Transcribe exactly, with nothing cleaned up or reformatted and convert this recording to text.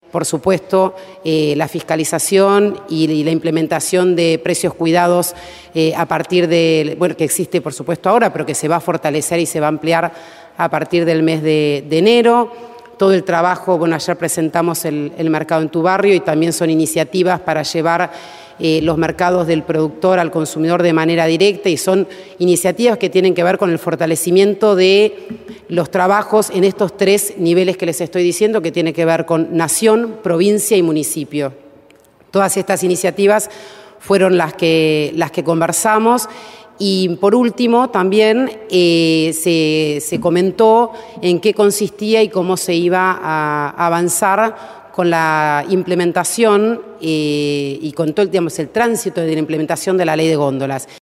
Por supuesto, eh, la fiscalización y, y la implementación de precios cuidados eh, a partir de, bueno, que existe por supuesto ahora, pero que se va a fortalecer y se va a ampliar a partir del mes de, de enero. Todo el trabajo, bueno, ayer presentamos el, el mercado en tu barrio y también son iniciativas para llevar eh, los mercados del productor al consumidor de manera directa y son iniciativas que tienen que ver con el fortalecimiento de los trabajos en estos tres niveles que les estoy diciendo, que tiene que ver con nación, provincia y municipio. Todas estas iniciativas fueron las que, las que conversamos. Y por último, también eh, se, se comentó en qué consistía y cómo se iba a avanzar con la implementación eh, y con todo el, digamos, el tránsito de la implementación de la ley de góndolas.